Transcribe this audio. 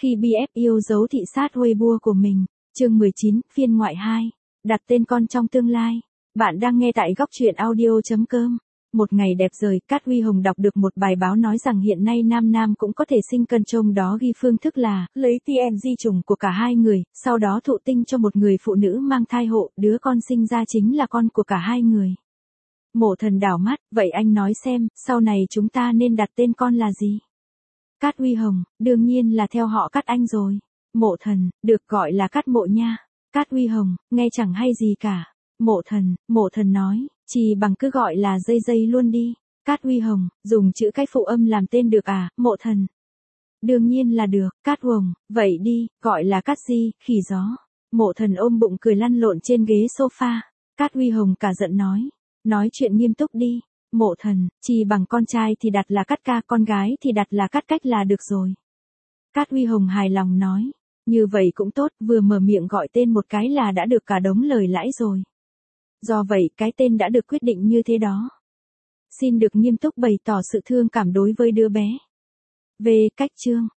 Khi BF yêu dấu thị sát Weibo của mình. Chương 19, phiên ngoại 2. Đặt tên con trong tương lai. Bạn đang nghe tại góc truyện audio.com. Một ngày đẹp trời, Cát Huy Hồng đọc được một bài báo nói rằng hiện nay nam cũng có thể sinh cân, trong đó ghi phương thức là lấy TNG trùng của cả hai người, sau đó thụ tinh cho một người phụ nữ mang thai hộ, đứa con sinh ra chính là con của cả hai người. Mộ Thần đảo mắt, vậy anh nói xem, sau này chúng ta nên đặt tên con là gì? Cát Huy Hồng, đương nhiên là theo họ Cát anh rồi. Mộ Thần, được gọi là Cát Mộ nha. Cát Huy Hồng, nghe chẳng hay gì cả. Mộ Thần nói, chỉ bằng cứ gọi là dây luôn đi. Cát Huy Hồng, dùng chữ cái phụ âm làm tên được à? Mộ Thần. Đương nhiên là được. Cát Hồng, vậy đi, gọi là Cát Di, khỉ gió. Mộ Thần ôm bụng cười lăn lộn trên ghế sofa. Cát Huy Hồng cả giận nói chuyện nghiêm túc đi. Mộ Thần, chỉ bằng con trai thì đặt là Cát Ca, con gái thì đặt là Cát Cách là được rồi. Cát Huy Hồng hài lòng nói, như vậy cũng tốt, vừa mở miệng gọi tên một cái là đã được cả đống lời lãi rồi. Do vậy, cái tên đã được quyết định như thế đó. Xin được nghiêm túc bày tỏ sự thương cảm đối với đứa bé. Về cách chương,